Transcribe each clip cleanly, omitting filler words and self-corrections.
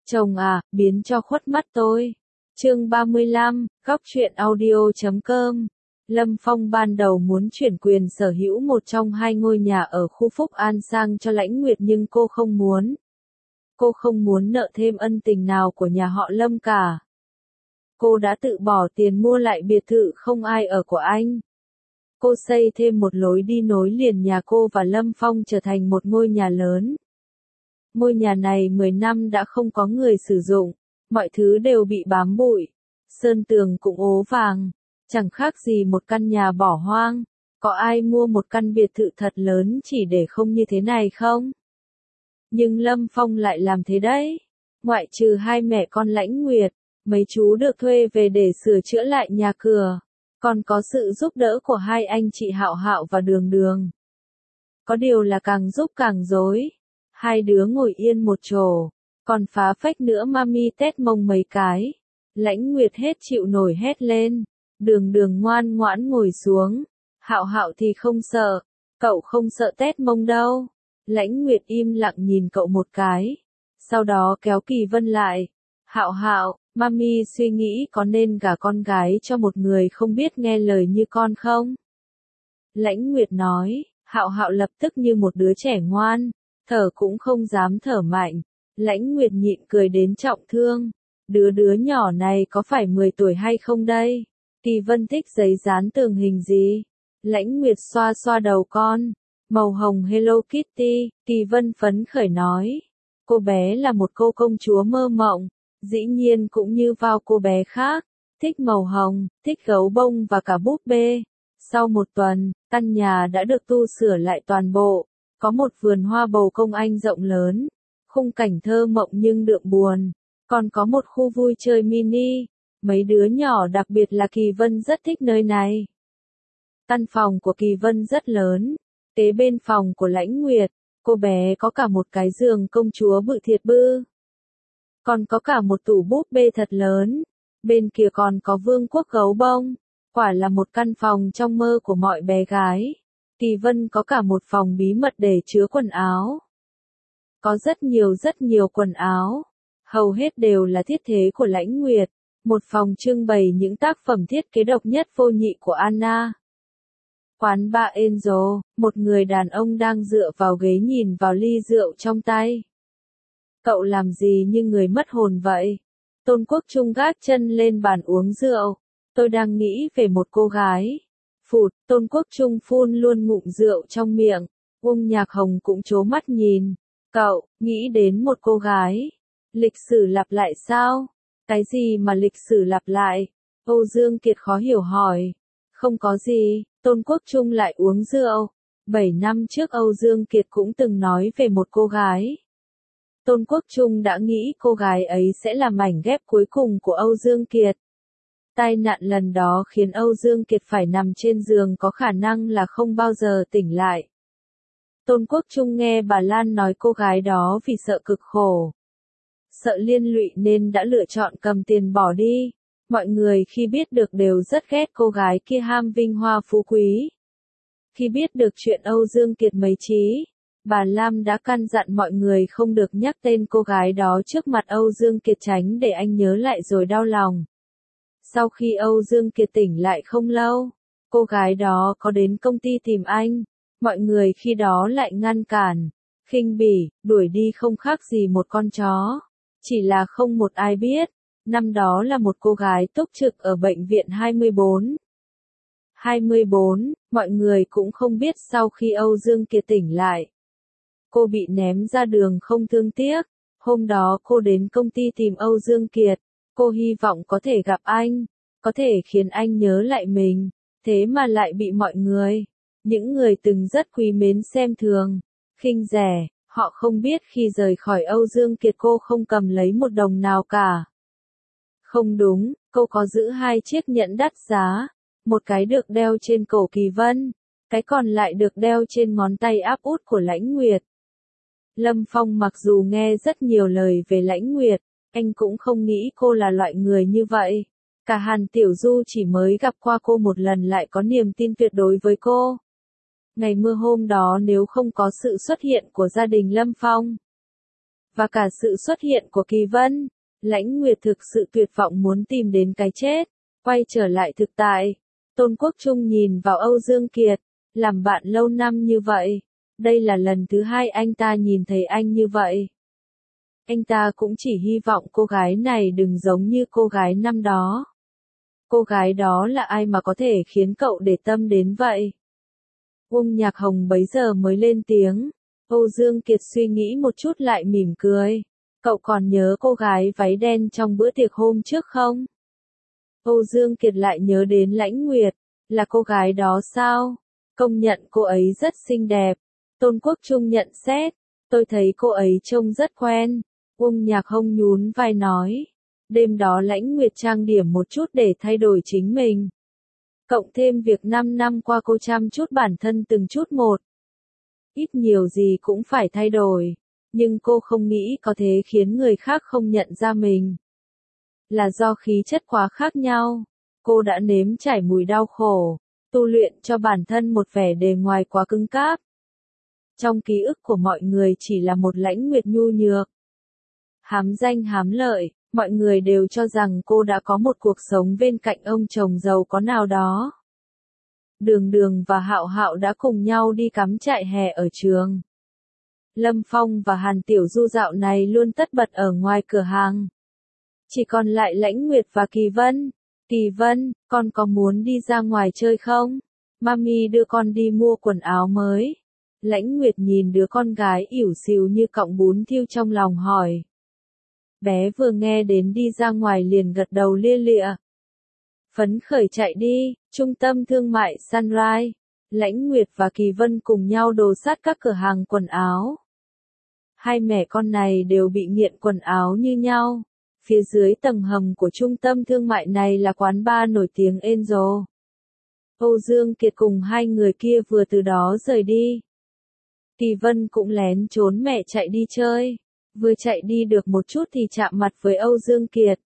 Chồng à, biến cho khuất mắt tôi. Chương 35, góc truyện audio.com. Lâm Phong ban đầu muốn chuyển quyền sở hữu một trong hai ngôi nhà ở khu Phúc An sang cho Lãnh Nguyệt nhưng cô không muốn. Cô không muốn nợ thêm ân tình nào của nhà họ Lâm cả. Cô đã tự bỏ tiền mua lại biệt thự không ai ở của anh. Cô xây thêm một lối đi nối liền nhà cô và Lâm Phong trở thành một ngôi nhà lớn. Ngôi nhà này 10 năm đã không có người sử dụng, mọi thứ đều bị bám bụi, sơn tường cũng ố vàng, chẳng khác gì một căn nhà bỏ hoang. Có ai mua một căn biệt thự thật lớn chỉ để không như thế này không? Nhưng Lâm Phong lại làm thế đấy. Ngoại trừ hai mẹ con Lãnh Nguyệt, mấy chú được thuê về để sửa chữa lại nhà cửa, còn có sự giúp đỡ của hai anh chị Hạo Hạo và Đường Đường. Có điều là càng giúp càng rối. Hai đứa ngồi yên một chỗ, còn phá phách nữa mami tét mông mấy cái. Lãnh Nguyệt hết chịu nổi hét lên. Đường Đường ngoan ngoãn ngồi xuống. Hạo Hạo thì không sợ. Cậu không sợ tét mông đâu. Lãnh Nguyệt im lặng nhìn cậu một cái. Sau đó kéo Kỳ Vân lại. Hạo Hạo, mami suy nghĩ có nên gả con gái cho một người không biết nghe lời như con không? Lãnh Nguyệt nói. Hạo Hạo lập tức như một đứa trẻ ngoan. Thở cũng không dám thở mạnh. Lãnh Nguyệt nhịn cười đến trọng thương. Đứa nhỏ này có phải 10 tuổi hay không đây? Kỳ Vân thích giấy dán tường hình gì? Lãnh Nguyệt xoa xoa đầu con. Màu hồng Hello Kitty. Kỳ Vân phấn khởi nói. Cô bé là một cô công chúa mơ mộng. Dĩ nhiên cũng như vào cô bé khác. Thích màu hồng, thích gấu bông và cả búp bê. Sau một tuần, căn nhà đã được tu sửa lại toàn bộ. Có một vườn hoa bầu công anh rộng lớn, khung cảnh thơ mộng nhưng đượm buồn, còn có một khu vui chơi mini, mấy đứa nhỏ đặc biệt là Kỳ Vân rất thích nơi này. Căn phòng của Kỳ Vân rất lớn, kế bên phòng của Lãnh Nguyệt, cô bé có cả một cái giường công chúa bự thiệt bư. Còn có cả một tủ búp bê thật lớn, bên kia còn có vương quốc gấu bông, quả là một căn phòng trong mơ của mọi bé gái. Kỳ Vân có cả một phòng bí mật để chứa quần áo. Có rất nhiều quần áo. Hầu hết đều là thiết kế của Lãnh Nguyệt. Một phòng trưng bày những tác phẩm thiết kế độc nhất vô nhị của Anna. Quán bar Angel, một người đàn ông đang dựa vào ghế nhìn vào ly rượu trong tay. Cậu làm gì như người mất hồn vậy? Tôn Quốc Trung gác chân lên bàn uống rượu. Tôi đang nghĩ về một cô gái. Phụt, Tôn Quốc Trung phun luôn ngụm rượu trong miệng. Uông Nhạc Hồng cũng trố mắt nhìn. Cậu, nghĩ đến một cô gái. Lịch sử lặp lại sao? Cái gì mà lịch sử lặp lại? Âu Dương Kiệt khó hiểu hỏi. Không có gì, Tôn Quốc Trung lại uống rượu. 7 năm trước Âu Dương Kiệt cũng từng nói về một cô gái. Tôn Quốc Trung đã nghĩ cô gái ấy sẽ là mảnh ghép cuối cùng của Âu Dương Kiệt. Tai nạn lần đó khiến Âu Dương Kiệt phải nằm trên giường có khả năng là không bao giờ tỉnh lại. Tôn Quốc Trung nghe bà Lan nói cô gái đó vì sợ cực khổ, sợ liên lụy nên đã lựa chọn cầm tiền bỏ đi. Mọi người khi biết được đều rất ghét cô gái kia ham vinh hoa phú quý. Khi biết được chuyện Âu Dương Kiệt mấy trí, bà Lam đã căn dặn mọi người không được nhắc tên cô gái đó trước mặt Âu Dương Kiệt tránh để anh nhớ lại rồi đau lòng. Sau khi Âu Dương Kiệt tỉnh lại không lâu, cô gái đó có đến công ty tìm anh. Mọi người khi đó lại ngăn cản, khinh bỉ, đuổi đi không khác gì một con chó. Chỉ là không một ai biết, năm đó là một cô gái túc trực ở bệnh viện 24. 24, mọi người cũng không biết sau khi Âu Dương Kiệt tỉnh lại. Cô bị ném ra đường không thương tiếc. Hôm đó cô đến công ty tìm Âu Dương Kiệt. Cô hy vọng có thể gặp anh, có thể khiến anh nhớ lại mình, thế mà lại bị mọi người, những người từng rất quý mến xem thường, khinh rẻ, họ không biết khi rời khỏi Âu Dương Kiệt cô không cầm lấy một đồng nào cả. Không đúng, cô có giữ hai chiếc nhẫn đắt giá, một cái được đeo trên cổ Kỳ Vân, cái còn lại được đeo trên ngón tay áp út của Lãnh Nguyệt. Lâm Phong mặc dù nghe rất nhiều lời về Lãnh Nguyệt, anh cũng không nghĩ cô là loại người như vậy. Cả Hàn Tiểu Du chỉ mới gặp qua cô một lần lại có niềm tin tuyệt đối với cô. Ngày mưa hôm đó nếu không có sự xuất hiện của gia đình Lâm Phong, và cả sự xuất hiện của Kỳ Vân, Lãnh Nguyệt thực sự tuyệt vọng muốn tìm đến cái chết, quay trở lại thực tại. Tôn Quốc Trung nhìn vào Âu Dương Kiệt, làm bạn lâu năm như vậy, đây là lần thứ hai anh ta nhìn thấy anh như vậy. Anh ta cũng chỉ hy vọng cô gái này đừng giống như cô gái năm đó. Cô gái đó là ai mà có thể khiến cậu để tâm đến vậy? Uông Nhạc Hồng bấy giờ mới lên tiếng. Âu Dương Kiệt suy nghĩ một chút lại mỉm cười. Cậu còn nhớ cô gái váy đen trong bữa tiệc hôm trước không? Âu Dương Kiệt lại nhớ đến Lãnh Nguyệt. Là cô gái đó sao? Công nhận cô ấy rất xinh đẹp. Tôn Quốc Trung nhận xét. Tôi thấy cô ấy trông rất quen. Uông Nhạc Hồng nhún vai nói. Đêm đó Lãnh Nguyệt trang điểm một chút để thay đổi chính mình. Cộng thêm việc 5 năm qua cô chăm chút bản thân từng chút một. Ít nhiều gì cũng phải thay đổi. Nhưng cô không nghĩ có thế khiến người khác không nhận ra mình. Là do khí chất quá khác nhau. Cô đã nếm trải mùi đau khổ. Tu luyện cho bản thân một vẻ bề ngoài quá cứng cáp. Trong ký ức của mọi người chỉ là một Lãnh Nguyệt nhu nhược. Hám danh hám lợi. Mọi người đều cho rằng cô đã có một cuộc sống bên cạnh ông chồng giàu có nào đó. Đường Đường và Hạo Hạo đã cùng nhau đi cắm trại hè ở trường. Lâm Phong và Hàn Tiểu Du dạo này luôn tất bật ở ngoài cửa hàng. Chỉ còn lại Lãnh Nguyệt và Kỳ Vân. Kỳ Vân, con có muốn đi ra ngoài chơi không? Mami đưa con đi mua quần áo mới. Lãnh Nguyệt nhìn đứa con gái ỉu xìu như cọng bún thiêu trong lòng hỏi. Bé vừa nghe đến đi ra ngoài liền gật đầu lia lịa. Phấn khởi chạy đi, trung tâm thương mại Sunrise. Lãnh Nguyệt và Kỳ Vân cùng nhau đồ sát các cửa hàng quần áo. Hai mẹ con này đều bị nghiện quần áo như nhau. Phía dưới tầng hầm của trung tâm thương mại này là quán bar nổi tiếng Angel. Âu Dương Kiệt cùng hai người kia vừa từ đó rời đi. Kỳ Vân cũng lén trốn mẹ chạy đi chơi. Vừa chạy đi được một chút thì chạm mặt với Âu Dương Kiệt.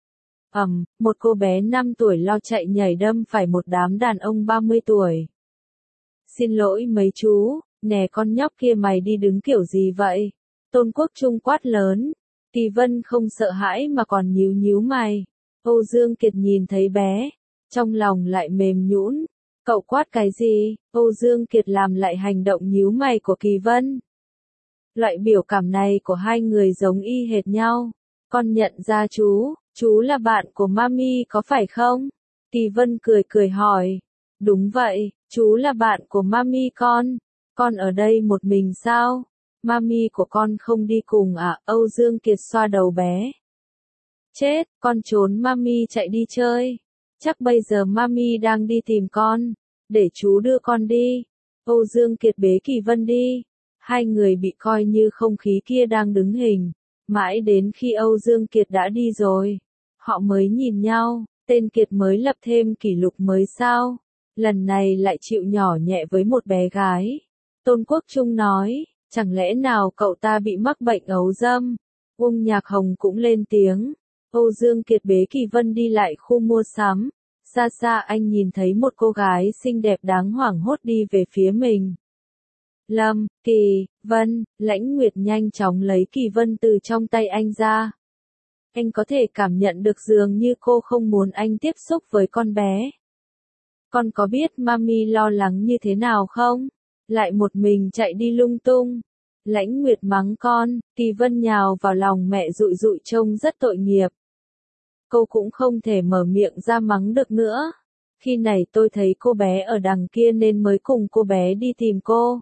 Một cô bé 5 tuổi lo chạy nhảy đâm phải một đám đàn ông 30 tuổi. Xin lỗi mấy chú, nè con nhóc kia mày đi đứng kiểu gì vậy? Tôn Quốc Trung quát lớn. Kỳ Vân không sợ hãi mà còn nhíu nhíu mày. Âu Dương Kiệt nhìn thấy bé, trong lòng lại mềm nhũn. Cậu quát cái gì? Âu Dương Kiệt làm lại hành động nhíu mày của Kỳ Vân. Loại biểu cảm này của hai người giống y hệt nhau. Con nhận ra chú là bạn của Mami có phải không? Kỳ Vân cười cười hỏi. Đúng vậy, chú là bạn của Mami con ở đây một mình sao? Mami của con không đi cùng à? Âu Dương Kiệt xoa đầu bé. Chết, con trốn Mami chạy đi chơi. Chắc bây giờ Mami đang đi tìm con. Để chú đưa con đi. Âu Dương Kiệt bế Kỳ Vân đi. Hai người bị coi như không khí kia đang đứng hình. Mãi đến khi Âu Dương Kiệt đã đi rồi. Họ mới nhìn nhau. Tên Kiệt mới lập thêm kỷ lục mới sao? Lần này lại chịu nhỏ nhẹ với một bé gái. Tôn Quốc Trung nói. Chẳng lẽ nào cậu ta bị mắc bệnh ấu dâm? Uông Nhạc Hồng cũng lên tiếng. Âu Dương Kiệt bế Kỳ Vân đi lại khu mua sắm. Xa xa anh nhìn thấy một cô gái xinh đẹp đáng hoảng hốt đi về phía mình. Lâm, Kỳ, Vân, Lãnh Nguyệt nhanh chóng lấy Kỳ Vân từ trong tay anh ra. Anh có thể cảm nhận được dường như cô không muốn anh tiếp xúc với con bé. Con có biết Mami lo lắng như thế nào không? Lại một mình chạy đi lung tung. Lãnh Nguyệt mắng con, Kỳ Vân nhào vào lòng mẹ dụi dụi trông rất tội nghiệp. Cô cũng không thể mở miệng ra mắng được nữa. Khi này tôi thấy cô bé ở đằng kia nên mới cùng cô bé đi tìm cô.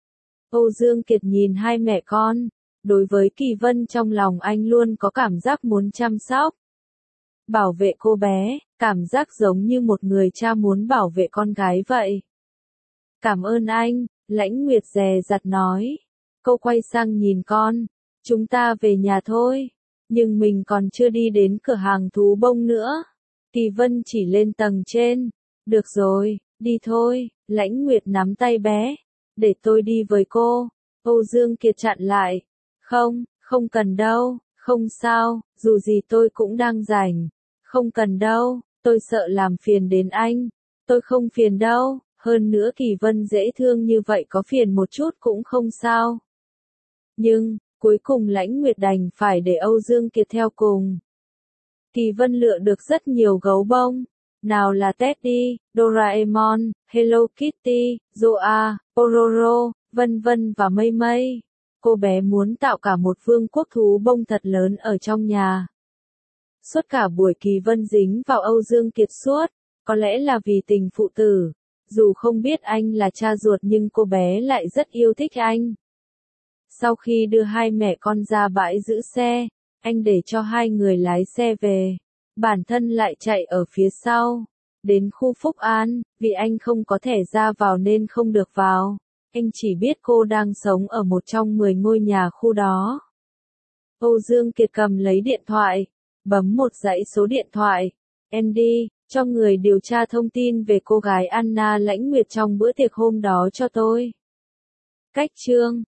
Âu Dương Kiệt nhìn hai mẹ con. Đối với Kỳ Vân trong lòng anh luôn có cảm giác muốn chăm sóc. Bảo vệ cô bé, cảm giác giống như một người cha muốn bảo vệ con gái vậy. Cảm ơn anh, Lãnh Nguyệt dè dặt nói. Cô quay sang nhìn con. Chúng ta về nhà thôi. Nhưng mình còn chưa đi đến cửa hàng thú bông nữa. Kỳ Vân chỉ lên tầng trên. Được rồi, đi thôi. Lãnh Nguyệt nắm tay bé. Để tôi đi với cô. Âu Dương Kiệt chặn lại. Không cần đâu, không sao, dù gì tôi cũng đang rảnh. Không cần đâu, tôi sợ làm phiền đến anh. Tôi không phiền đâu, hơn nữa Kỳ Vân dễ thương như vậy có phiền một chút cũng không sao. Nhưng, Cuối cùng Lãnh Nguyệt đành phải để Âu Dương Kiệt theo cùng. Kỳ Vân lựa được rất nhiều gấu bông. Nào là Teddy, Doraemon, Hello Kitty, Zoa, Pororo, vân vân và mây mây. Cô bé muốn tạo cả một vương quốc thú bông thật lớn ở trong nhà. Suốt cả buổi Kỳ Vân dính vào Âu Dương Kiệt suốt, có lẽ là vì tình phụ tử. Dù không biết anh là cha ruột nhưng cô bé lại rất yêu thích anh. Sau khi đưa hai mẹ con ra bãi giữ xe, anh để cho hai người lái xe về. Bản thân lại chạy ở phía sau. Đến khu Phúc An, vì anh không có thẻ ra vào nên không được vào. Anh chỉ biết cô đang sống ở một trong 10 ngôi nhà khu đó. Âu Dương Kiệt cầm lấy điện thoại, bấm một dãy số điện thoại. Andy, cho người điều tra thông tin về cô gái Anna Lãnh Nguyệt trong bữa tiệc hôm đó cho tôi. Cách chương